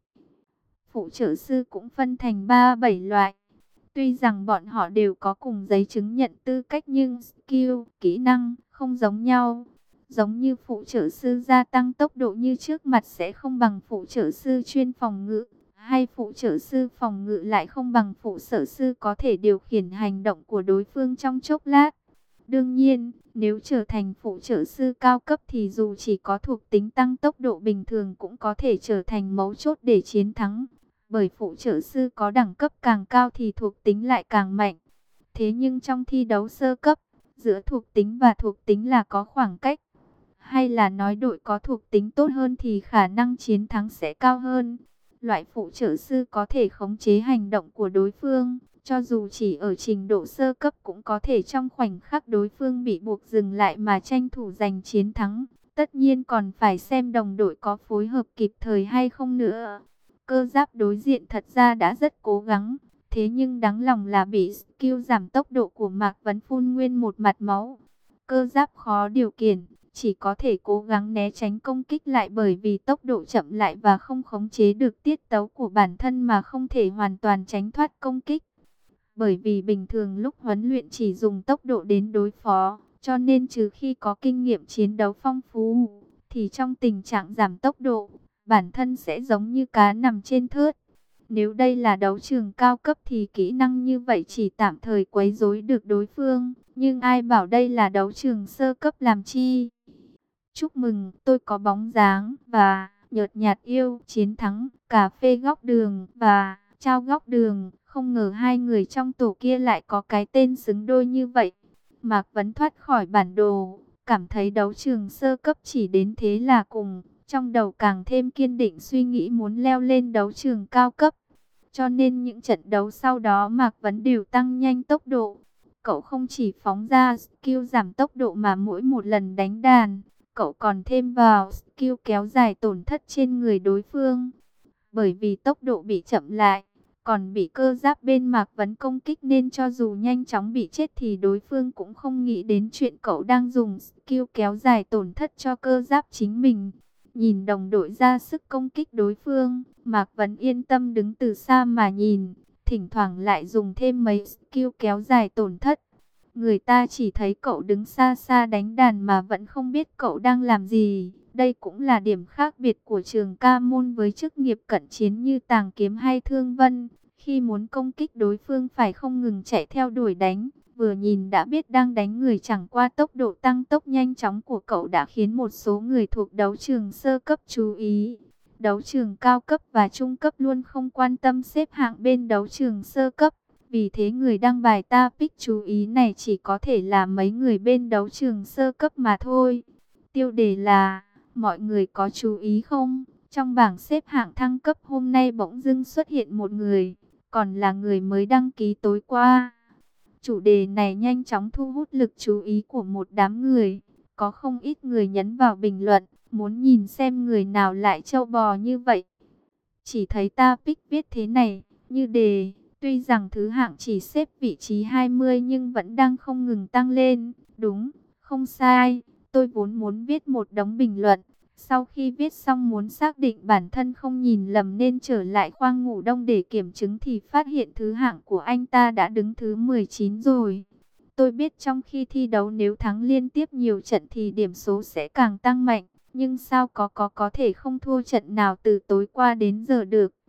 Phụ trợ sư cũng phân thành 3-7 loại. Tuy rằng bọn họ đều có cùng giấy chứng nhận tư cách nhưng skill, kỹ năng không giống nhau. Giống như phụ trợ sư gia tăng tốc độ như trước mặt sẽ không bằng phụ trợ sư chuyên phòng ngự. Hay phụ trợ sư phòng ngự lại không bằng phụ trợ sư có thể điều khiển hành động của đối phương trong chốc lát. Đương nhiên, nếu trở thành phụ trợ sư cao cấp thì dù chỉ có thuộc tính tăng tốc độ bình thường cũng có thể trở thành mấu chốt để chiến thắng. Bởi phụ trợ sư có đẳng cấp càng cao thì thuộc tính lại càng mạnh. Thế nhưng trong thi đấu sơ cấp, giữa thuộc tính và thuộc tính là có khoảng cách. Hay là nói đội có thuộc tính tốt hơn thì khả năng chiến thắng sẽ cao hơn. Loại phụ trợ sư có thể khống chế hành động của đối phương. Cho dù chỉ ở trình độ sơ cấp cũng có thể trong khoảnh khắc đối phương bị buộc dừng lại mà tranh thủ giành chiến thắng. Tất nhiên còn phải xem đồng đội có phối hợp kịp thời hay không nữa. Cơ giáp đối diện thật ra đã rất cố gắng. Thế nhưng đáng lòng là bị skill giảm tốc độ của Mạc Vấn phun nguyên một mặt máu. Cơ giáp khó điều khiển, chỉ có thể cố gắng né tránh công kích lại bởi vì tốc độ chậm lại và không khống chế được tiết tấu của bản thân mà không thể hoàn toàn tránh thoát công kích. Bởi vì bình thường lúc huấn luyện chỉ dùng tốc độ đến đối phó, cho nên trừ khi có kinh nghiệm chiến đấu phong phú, thì trong tình trạng giảm tốc độ, bản thân sẽ giống như cá nằm trên thớt. Nếu đây là đấu trường cao cấp thì kỹ năng như vậy chỉ tạm thời quấy rối được đối phương, nhưng ai bảo đây là đấu trường sơ cấp làm chi. Chúc mừng, tôi có bóng dáng và nhợt nhạt yêu chiến thắng, cà phê góc đường và trao góc đường. Không ngờ hai người trong tổ kia lại có cái tên xứng đôi như vậy. Mạc Vấn thoát khỏi bản đồ, cảm thấy đấu trường sơ cấp chỉ đến thế là cùng. Trong đầu càng thêm kiên định suy nghĩ muốn leo lên đấu trường cao cấp. Cho nên những trận đấu sau đó Mạc Vấn đều tăng nhanh tốc độ. Cậu không chỉ phóng ra skill giảm tốc độ mà mỗi một lần đánh đàn, cậu còn thêm vào skill kéo dài tổn thất trên người đối phương. Bởi vì tốc độ bị chậm lại, còn bị cơ giáp bên Mạc Vấn công kích nên cho dù nhanh chóng bị chết thì đối phương cũng không nghĩ đến chuyện cậu đang dùng skill kéo dài tổn thất cho cơ giáp chính mình. Nhìn đồng đội ra sức công kích đối phương, Mạc Vấn yên tâm đứng từ xa mà nhìn, thỉnh thoảng lại dùng thêm mấy skill kéo dài tổn thất. Người ta chỉ thấy cậu đứng xa xa đánh đàn mà vẫn không biết cậu đang làm gì. Đây cũng là điểm khác biệt của trường ca môn với chức nghiệp cận chiến như Tàng Kiếm hay Thương Vân. Khi muốn công kích đối phương phải không ngừng chạy theo đuổi đánh. Vừa nhìn đã biết đang đánh người, chẳng qua tốc độ tăng tốc nhanh chóng của cậu đã khiến một số người thuộc đấu trường sơ cấp chú ý. Đấu trường cao cấp và trung cấp luôn không quan tâm xếp hạng bên đấu trường sơ cấp. Vì thế người đăng bài topic chú ý này chỉ có thể là mấy người bên đấu trường sơ cấp mà thôi. Tiêu đề là: mọi người có chú ý không? Trong bảng xếp hạng thăng cấp hôm nay bỗng dưng xuất hiện một người, còn là người mới đăng ký tối qua. Chủ đề này nhanh chóng thu hút lực chú ý của một đám người. Có không ít người nhấn vào bình luận, muốn nhìn xem người nào lại trâu bò như vậy. Chỉ thấy topic viết thế này, như đề: tuy rằng thứ hạng chỉ xếp vị trí 20 nhưng vẫn đang không ngừng tăng lên. Đúng, không sai, tôi vốn muốn viết một đống bình luận. Sau khi viết xong muốn xác định bản thân không nhìn lầm nên trở lại khoang ngủ đông để kiểm chứng thì phát hiện thứ hạng của anh ta đã đứng thứ 19 rồi. Tôi biết trong khi thi đấu nếu thắng liên tiếp nhiều trận thì điểm số sẽ càng tăng mạnh. Nhưng sao có thể không thua trận nào từ tối qua đến giờ được.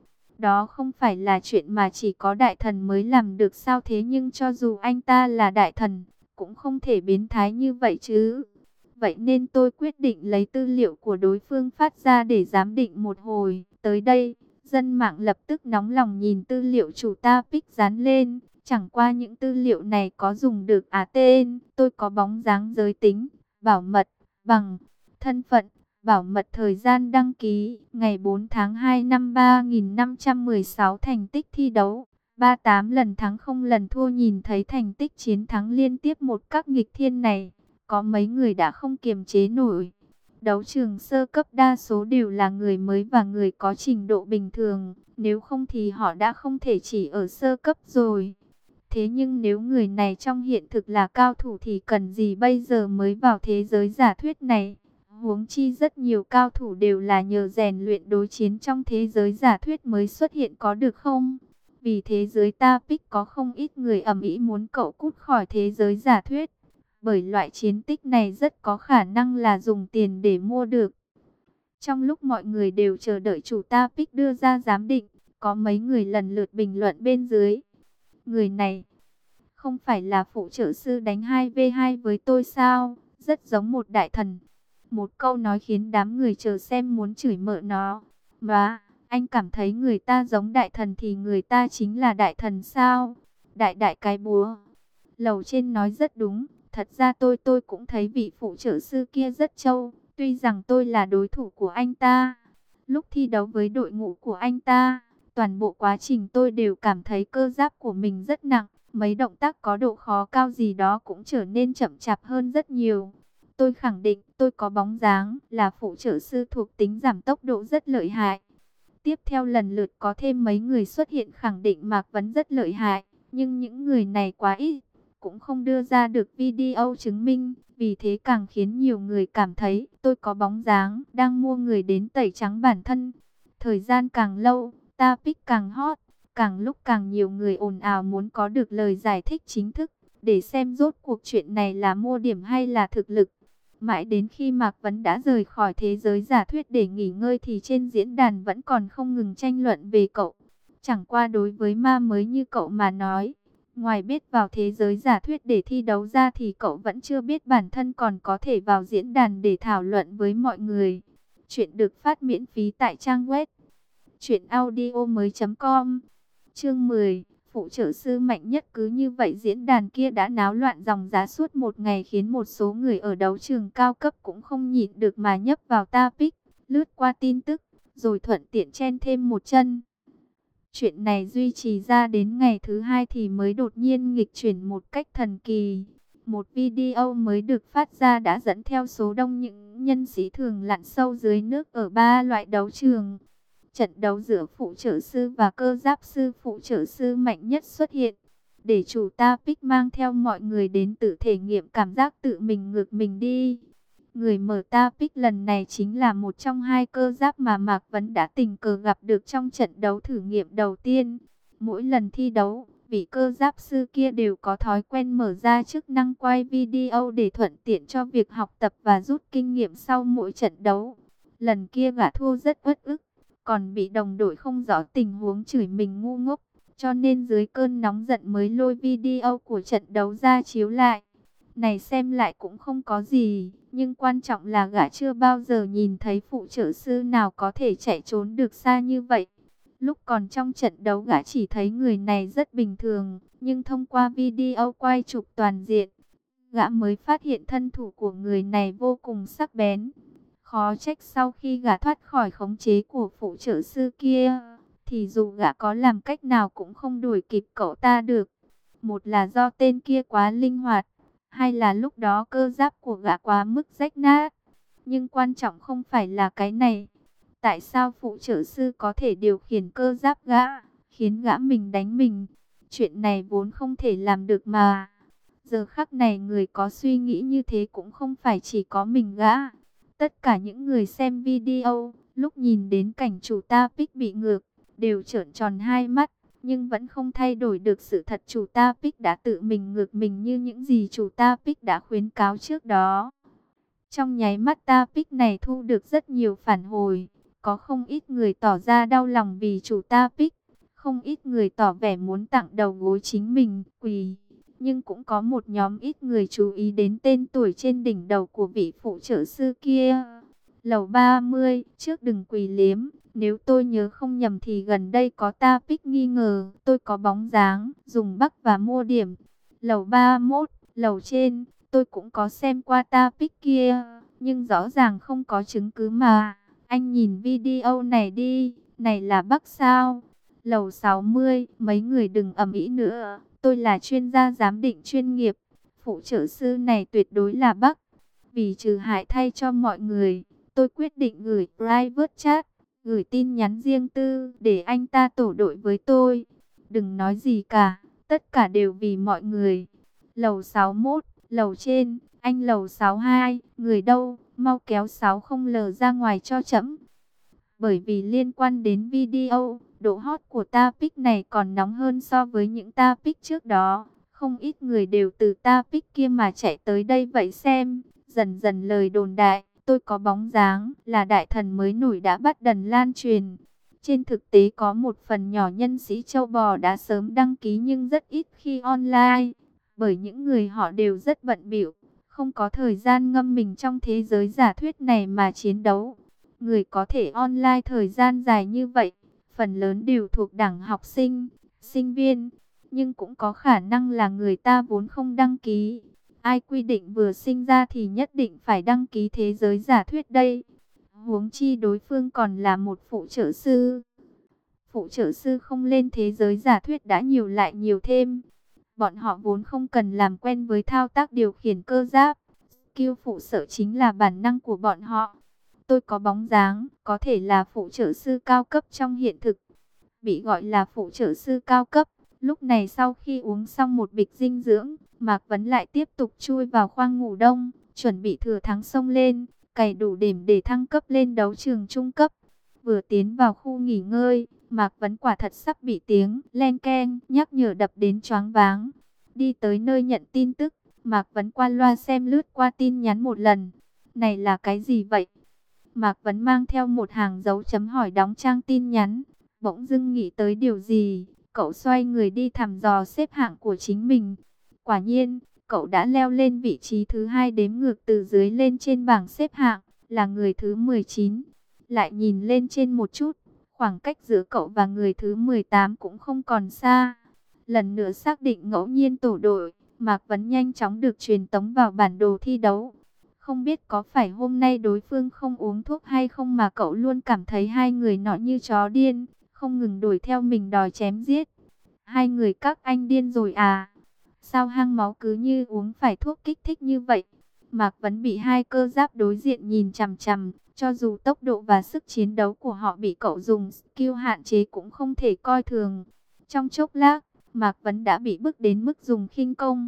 Đó không phải là chuyện mà chỉ có đại thần mới làm được sao, thế nhưng cho dù anh ta là đại thần, cũng không thể biến thái như vậy chứ. Vậy nên tôi quyết định lấy tư liệu của đối phương phát ra để giám định một hồi. Tới đây, dân mạng lập tức nóng lòng nhìn tư liệu chủ topic dán lên. Chẳng qua những tư liệu này có dùng được tên, tôi có bóng dáng, giới tính, bảo mật, bằng, thân phận, bảo mật, thời gian đăng ký, ngày 4 tháng 2 năm 3516, thành tích thi đấu, 38 lần thắng 0 lần thua. Nhìn thấy thành tích chiến thắng liên tiếp một các nghịch thiên này, có mấy người đã không kiềm chế nổi. Đấu trường sơ cấp đa số đều là người mới và người có trình độ bình thường, nếu không thì họ đã không thể chỉ ở sơ cấp rồi. Thế nhưng nếu người này trong hiện thực là cao thủ thì cần gì bây giờ mới vào thế giới giả thuyết này? Huống chi rất nhiều cao thủ đều là nhờ rèn luyện đối chiến trong thế giới giả thuyết mới xuất hiện, có được không? Vì thế giới Tapix có không ít người ầm ĩ muốn cậu cút khỏi thế giới giả thuyết. Bởi loại chiến tích này rất có khả năng là dùng tiền để mua được. Trong lúc mọi người đều chờ đợi chủ Tapix đưa ra giám định, có mấy người lần lượt bình luận bên dưới. Người này không phải là phụ trợ sư đánh 2v2 với tôi sao? Rất giống một đại thần. Một câu nói khiến đám người chờ xem muốn chửi mợ nó. Mà, anh cảm thấy người ta giống đại thần thì người ta chính là đại thần sao? Đại đại cái búa. Lầu trên nói rất đúng. Thật ra tôi cũng thấy vị phụ trợ sư kia rất trâu. Tuy rằng tôi là đối thủ của anh ta. Lúc thi đấu với đội ngũ của anh ta, toàn bộ quá trình tôi đều cảm thấy cơ giáp của mình rất nặng. Mấy động tác có độ khó cao gì đó cũng trở nên chậm chạp hơn rất nhiều. Tôi khẳng định tôi có bóng dáng là phụ trợ sư thuộc tính giảm tốc độ rất lợi hại. Tiếp theo lần lượt có thêm mấy người xuất hiện khẳng định Mạc Vấn rất lợi hại. Nhưng những người này quá ít, cũng không đưa ra được video chứng minh. Vì thế càng khiến nhiều người cảm thấy tôi có bóng dáng đang mua người đến tẩy trắng bản thân. Thời gian càng lâu, Tapix càng hot. Càng lúc càng nhiều người ồn ào muốn có được lời giải thích chính thức, để xem rốt cuộc chuyện này là mua điểm hay là thực lực. Mãi đến khi Mạc Vấn đã rời khỏi thế giới giả thuyết để nghỉ ngơi thì trên diễn đàn vẫn còn không ngừng tranh luận về cậu. Chẳng qua đối với ma mới như cậu mà nói, ngoài biết vào thế giới giả thuyết để thi đấu ra thì cậu vẫn chưa biết bản thân còn có thể vào diễn đàn để thảo luận với mọi người. Chuyện được phát miễn phí tại trang web truyệnaudiomoi.com. Chương 10, phụ trợ sư mạnh nhất. Cứ như vậy diễn đàn kia đã náo loạn ròng rã suốt một ngày, khiến một số người ở đấu trường cao cấp cũng không nhịn được mà nhấp vào Tapix, lướt qua tin tức, rồi thuận tiện chen thêm một chân. Chuyện này duy trì ra đến ngày thứ hai thì mới đột nhiên nghịch chuyển một cách thần kỳ. Một video mới được phát ra đã dẫn theo số đông những nhân sĩ thường lặn sâu dưới nước ở 3 loại đấu trường. Trận đấu giữa phụ trợ sư và cơ giáp sư, phụ trợ sư mạnh nhất xuất hiện. Để chủ Tapix mang theo mọi người đến tự thể nghiệm cảm giác tự mình ngược mình đi. Người mở Tapix lần này chính là một trong hai cơ giáp mà Mạc Vấn đã tình cờ gặp được trong trận đấu thử nghiệm đầu tiên. Mỗi lần thi đấu, vị cơ giáp sư kia đều có thói quen mở ra chức năng quay video để thuận tiện cho việc học tập và rút kinh nghiệm sau mỗi trận đấu. Lần kia gã thua rất uất ức, còn bị đồng đội không rõ tình huống chửi mình ngu ngốc, cho nên dưới cơn nóng giận mới lôi video của trận đấu ra chiếu lại. Này xem lại cũng không có gì, nhưng quan trọng là gã chưa bao giờ nhìn thấy phụ trợ sư nào có thể chạy trốn được xa như vậy. Lúc còn trong trận đấu gã chỉ thấy người này rất bình thường, nhưng thông qua video quay chụp toàn diện, gã mới phát hiện thân thủ của người này vô cùng sắc bén. Khó trách sau khi gã thoát khỏi khống chế của phụ trợ sư kia, thì dù gã có làm cách nào cũng không đuổi kịp cậu ta được. Một là do tên kia quá linh hoạt, hay là lúc đó cơ giáp của gã quá mức rách nát. Nhưng quan trọng không phải là cái này. Tại sao phụ trợ sư có thể điều khiển cơ giáp gã, khiến gã mình đánh mình? Chuyện này vốn không thể làm được mà. Giờ khắc này người có suy nghĩ như thế cũng không phải chỉ có mình gã. Tất cả những người xem video, lúc nhìn đến cảnh chủ Tapix bị ngược, đều trợn tròn hai mắt, nhưng vẫn không thay đổi được sự thật chủ Tapix đã tự mình ngược mình như những gì chủ Tapix đã khuyến cáo trước đó. Trong nháy mắt Tapix này thu được rất nhiều phản hồi, Có không ít người tỏ ra đau lòng vì chủ Tapik, không ít người tỏ vẻ muốn tặng đầu gối chính mình quỳ. Nhưng cũng có một nhóm ít người chú ý đến tên tuổi trên đỉnh đầu của vị phụ trợ sư kia. Lầu 30, trước đừng quỳ liếm. Nếu tôi nhớ không nhầm thì gần đây có Tapik nghi ngờ tôi có bóng dáng, dùng bắc và mua điểm. Lầu 31, lầu trên, tôi cũng có xem qua Tapik kia, nhưng rõ ràng không có chứng cứ mà. Anh nhìn video này đi, này là bắc sao? Lầu 60, mấy người đừng ầm ĩ nữa, tôi là chuyên gia giám định chuyên nghiệp. Phụ trợ sư này tuyệt đối là bắc. Vì trừ hại thay cho mọi người, tôi quyết định gửi private chat, gửi tin nhắn riêng tư để anh ta tổ đội với tôi. Đừng nói gì cả, tất cả đều vì mọi người. Lầu 61, lầu trên, anh lầu 62, người đâu, mau kéo 60L ra ngoài cho chậm. Bởi vì liên quan đến video, độ hot của Tapik này còn nóng hơn so với những Tapik trước đó. Không ít người đều từ Tapik kia mà chạy tới đây vậy xem. Dần dần lời đồn đại, tôi có bóng dáng, là đại thần mới nổi đã bắt đầu lan truyền. Trên thực tế có một phần nhỏ nhân sĩ châu bò đã sớm đăng ký nhưng rất ít khi online. Bởi những người họ đều rất bận bịu, không có thời gian ngâm mình trong thế giới giả thuyết này mà chiến đấu. Người có thể online thời gian dài như vậy, phần lớn đều thuộc đẳng học sinh, sinh viên, nhưng cũng có khả năng là người ta vốn không đăng ký. Ai quy định vừa sinh ra thì nhất định phải đăng ký thế giới giả thuyết đây? Huống chi đối phương còn là một phụ trợ sư. Phụ trợ sư không lên thế giới giả thuyết đã nhiều lại nhiều thêm. Bọn họ vốn không cần làm quen với thao tác điều khiển cơ giáp. Skill phụ trợ chính là bản năng của bọn họ. Tôi có bóng dáng, có thể là phụ trợ sư cao cấp trong hiện thực. Bị gọi là phụ trợ sư cao cấp. Lúc này sau khi uống xong một bịch dinh dưỡng, Mạc Vấn lại tiếp tục chui vào khoang ngủ đông, chuẩn bị thừa thắng xông lên, cày đủ điểm để thăng cấp lên đấu trường trung cấp. Vừa tiến vào khu nghỉ ngơi, Mạc Vấn quả thật sắp bị tiếng len keng nhắc nhở đập đến choáng váng. Đi tới nơi nhận tin tức, Mạc Vấn qua loa xem lướt qua tin nhắn một lần. Này là cái gì vậy? Mạc Vấn mang theo một hàng dấu chấm hỏi đóng trang tin nhắn. Bỗng dưng nghĩ tới điều gì, cậu xoay người đi thăm dò xếp hạng của chính mình. Quả nhiên, cậu đã leo lên vị trí thứ 2 đếm ngược từ dưới lên trên bảng xếp hạng, là người thứ 19. Lại nhìn lên trên một chút, khoảng cách giữa cậu và người thứ 18 cũng không còn xa. Lần nữa xác định ngẫu nhiên tổ đội, Mạc Vấn nhanh chóng được truyền tống vào bản đồ thi đấu. Không biết có phải hôm nay đối phương không uống thuốc hay không mà cậu luôn cảm thấy hai người nọ như chó điên, không ngừng đuổi theo mình đòi chém giết. Hai người các anh điên rồi à? Sao hang máu cứ như uống phải thuốc kích thích như vậy? Mạc Vấn bị hai cơ giáp đối diện nhìn chằm chằm, cho dù tốc độ và sức chiến đấu của họ bị cậu dùng skill hạn chế cũng không thể coi thường. Trong chốc lát, Mạc Vấn đã bị bức đến mức dùng khinh công.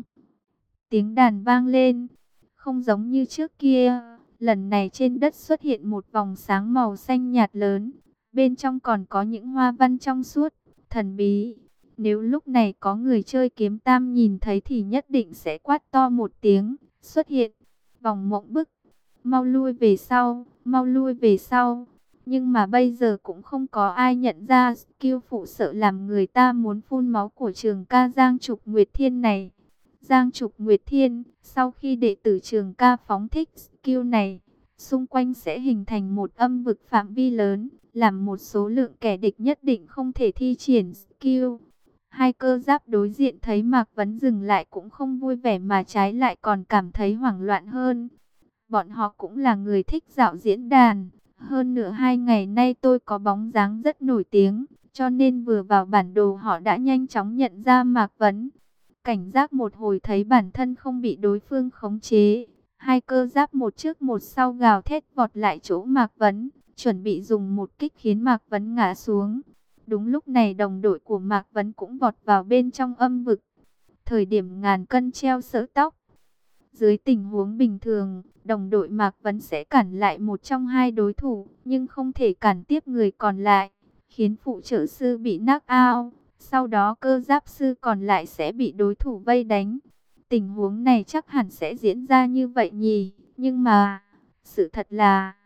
Tiếng đàn vang lên, không giống như trước kia, lần này trên đất xuất hiện một vòng sáng màu xanh nhạt lớn, bên trong còn có những hoa văn trong suốt, thần bí. Nếu lúc này có người chơi kiếm tam nhìn thấy thì nhất định sẽ quát to một tiếng, xuất hiện, vòng mộng bức, mau lui về sau, mau lui về sau. Nhưng mà bây giờ cũng không có ai nhận ra skill phụ sợ làm người ta muốn phun máu của trường ca Giang Trục Nguyệt Thiên này. Giang Trục Nguyệt Thiên, sau khi đệ tử trường ca phóng thích skill này, xung quanh sẽ hình thành một âm vực phạm vi lớn, làm một số lượng kẻ địch nhất định không thể thi triển skill. Hai cơ giáp đối diện thấy Mạc Vấn dừng lại cũng không vui vẻ mà trái lại còn cảm thấy hoảng loạn hơn. Bọn họ cũng là người thích dạo diễn đàn. Hơn nữa 2 ngày nay tôi có bóng dáng rất nổi tiếng, cho nên vừa vào bản đồ họ đã nhanh chóng nhận ra Mạc Vấn. Cảnh giác một hồi thấy bản thân không bị đối phương khống chế. Hai cơ giáp một trước một sau gào thét vọt lại chỗ Mạc Vấn, chuẩn bị dùng một kích khiến Mạc Vấn ngã xuống. Đúng lúc này đồng đội của Mạc Vấn cũng vọt vào bên trong âm vực. Thời điểm ngàn cân treo sợi tóc. Dưới tình huống bình thường, đồng đội Mạc Vấn sẽ cản lại một trong hai đối thủ, nhưng không thể cản tiếp người còn lại, khiến phụ trợ sư bị knock out. Sau đó cơ giáp sư còn lại sẽ bị đối thủ vây đánh. Tình huống này chắc hẳn sẽ diễn ra như vậy nhỉ, nhưng mà sự thật là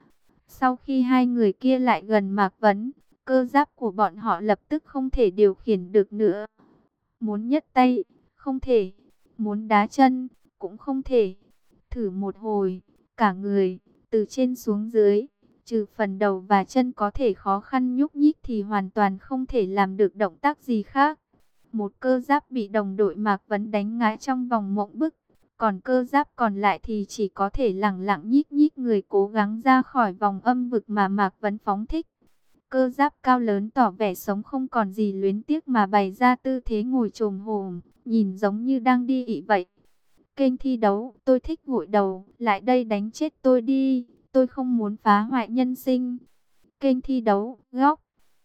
Sau khi hai người kia lại gần Mạc Vấn, cơ giáp của bọn họ lập tức không thể điều khiển được nữa. Muốn nhấc tay, không thể. Muốn đá chân, cũng không thể. Thử một hồi, cả người, từ trên xuống dưới, trừ phần đầu và chân có thể khó khăn nhúc nhích thì hoàn toàn không thể làm được động tác gì khác. Một cơ giáp bị đồng đội Mạc Vấn đánh ngã trong vòng mộng bức. Còn cơ giáp còn lại thì chỉ có thể lẳng lặng nhích nhích người cố gắng ra khỏi vòng âm vực mà Mạc Vấn phóng thích. Cơ giáp cao lớn tỏ vẻ sống không còn gì luyến tiếc mà bày ra tư thế ngồi chồm hổm, nhìn giống như đang đi ị vậy. Kênh thi đấu, tôi thích gội đầu, lại đây đánh chết tôi đi, tôi không muốn phá hoại nhân sinh. Kênh thi đấu, Góc.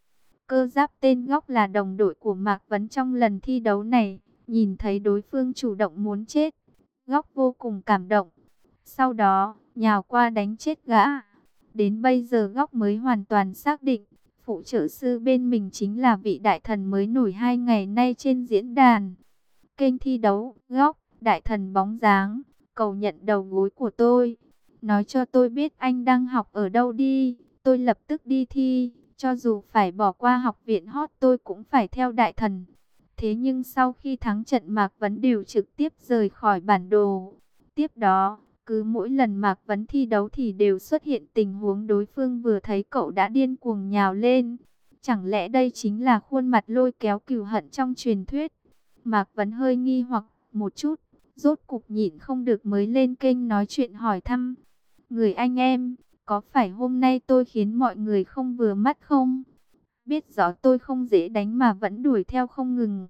Cơ giáp tên Góc là đồng đội của Mạc Vấn trong lần thi đấu này, nhìn thấy đối phương chủ động muốn chết. Góc vô cùng cảm động, sau đó nhào qua đánh chết gã. Đến bây giờ Góc mới hoàn toàn xác định, phụ trợ sư bên mình chính là vị đại thần mới nổi 2 ngày nay trên diễn đàn. Kênh thi đấu, Góc, đại thần bóng dáng, cầu nhận đầu gối của tôi. Nói cho tôi biết anh đang học ở đâu đi, tôi lập tức đi thi, cho dù phải bỏ qua học viện hot tôi cũng phải theo đại thần. Thế nhưng sau khi thắng trận Mạc Vấn đều trực tiếp rời khỏi bản đồ. Tiếp đó, cứ mỗi lần Mạc Vấn thi đấu thì đều xuất hiện tình huống đối phương vừa thấy cậu đã điên cuồng nhào lên. Chẳng lẽ đây chính là khuôn mặt lôi kéo cừu hận trong truyền thuyết? Mạc Vấn hơi nghi hoặc một chút, rốt cục nhịn không được mới lên kênh nói chuyện hỏi thăm. Người anh em, có phải hôm nay tôi khiến mọi người không vừa mắt không? Biết rõ tôi không dễ đánh mà vẫn đuổi theo không ngừng.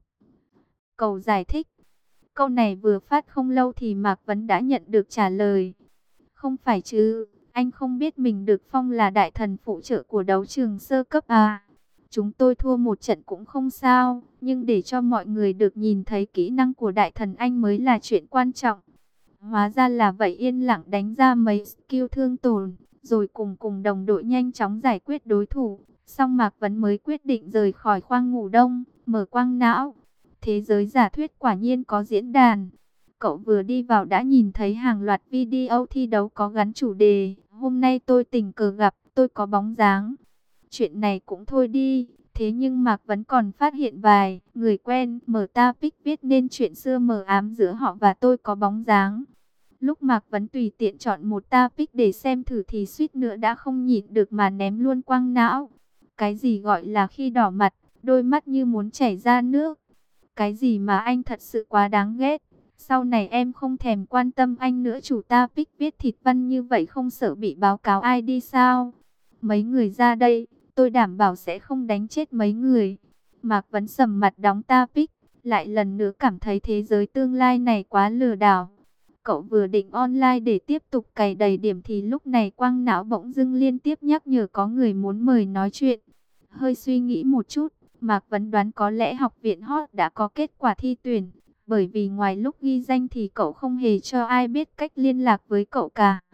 Cầu giải thích. Câu này vừa phát không lâu thì Mạc Vấn đã nhận được trả lời. Không phải chứ, anh không biết mình được phong là đại thần phụ trợ của đấu trường sơ cấp à? Chúng tôi thua một trận cũng không sao, nhưng để cho mọi người được nhìn thấy kỹ năng của đại thần anh mới là chuyện quan trọng. Hóa ra là vậy, yên lặng đánh ra mấy skill thương tổn, rồi cùng đồng đội nhanh chóng giải quyết đối thủ. Xong Mạc Vấn mới quyết định rời khỏi khoang ngủ đông, mở quang não. Thế giới giả thuyết quả nhiên có diễn đàn. Cậu vừa đi vào đã nhìn thấy hàng loạt video thi đấu có gắn chủ đề. Hôm nay tôi tình cờ gặp, tôi có bóng dáng. Chuyện này cũng thôi đi. Thế nhưng Mạc Vấn còn phát hiện vài người quen mở topic viết nên chuyện xưa mờ ám giữa họ và tôi có bóng dáng. Lúc Mạc Vấn tùy tiện chọn một topic để xem thử thì suýt nữa đã không nhịn được mà ném luôn quang não. Cái gì gọi là khi đỏ mặt, đôi mắt như muốn chảy ra nước. Cái gì mà anh thật sự quá đáng ghét. Sau này em không thèm quan tâm anh nữa, chủ topic viết thịt văn như vậy không sợ bị báo cáo ai đi sao? Mấy người ra đây, tôi đảm bảo sẽ không đánh chết mấy người. Mạc Vấn sầm mặt đóng topic, lại lần nữa cảm thấy thế giới tương lai này quá lừa đảo. Cậu vừa định online để tiếp tục cày đầy điểm thì lúc này quang não bỗng dưng liên tiếp nhắc nhở có người muốn mời nói chuyện. Hơi suy nghĩ một chút, Mạc Vấn đoán có lẽ học viện hot đã có kết quả thi tuyển. Bởi vì ngoài lúc ghi danh thì cậu không hề cho ai biết cách liên lạc với cậu cả.